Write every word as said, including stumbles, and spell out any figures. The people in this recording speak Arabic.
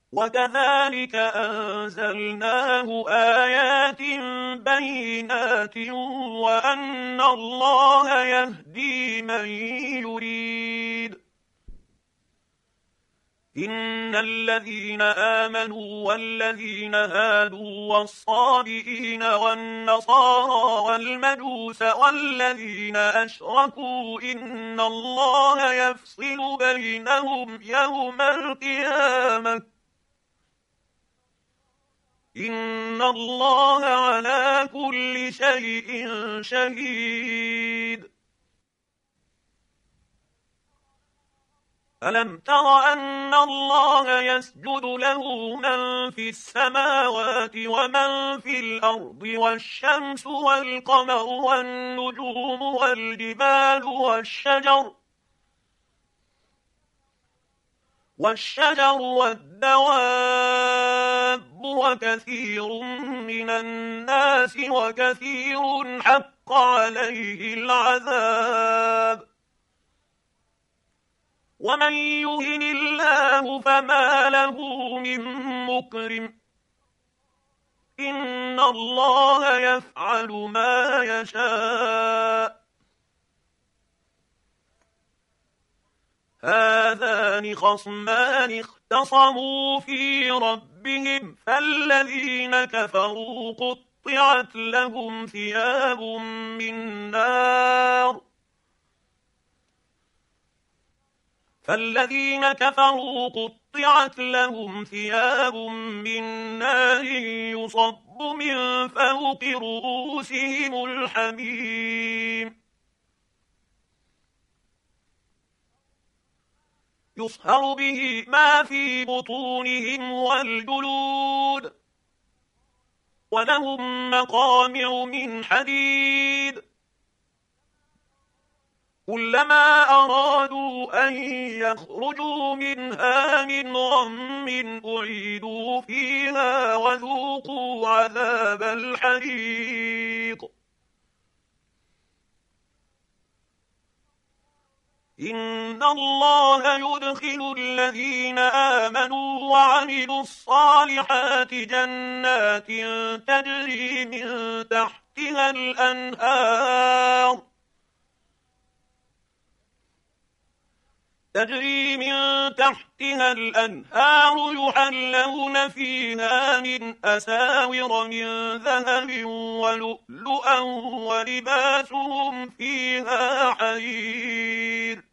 وكذلك أنزلناه آيات بينات وأن الله يهدي من يريد. إن الذين آمنوا والذين هادوا والصابئين والنصارى والمجوس والذين أشركوا إن الله يفصل بينهم يوم القيامة إن الله على كل شيء شهيد. ألم تر أن الله يسجد له من في السماوات ومن في الأرض والشمس والقمر والنجوم والجبال والشجر والشجر والدواب وكثير من الناس وكثير حق عليه العذاب ومن يهن الله فما له من مكرم إن الله يفعل ما يشاء. هذان خصمان اختصموا في ربهم فالذين كفروا قطعت لهم ثياب من نار فالذين كفروا قطعت لهم ثياب من نار يصب من فوق رؤوسهم الحميم يصهر به ما في بطونهم والجلود ولهم مقامع من حديد كلما أرادوا أن يخرجوا منها من غم أعيدوا فيها وذوقوا عذاب الحريق إن الله يدخل الذين آمنوا وعملوا الصالحات جنات تجري من تحتها الأنهار تجري من تحتها الأنهار يحلون فيها من أساور من ذهب ولؤلؤا ولباسهم فيها حرير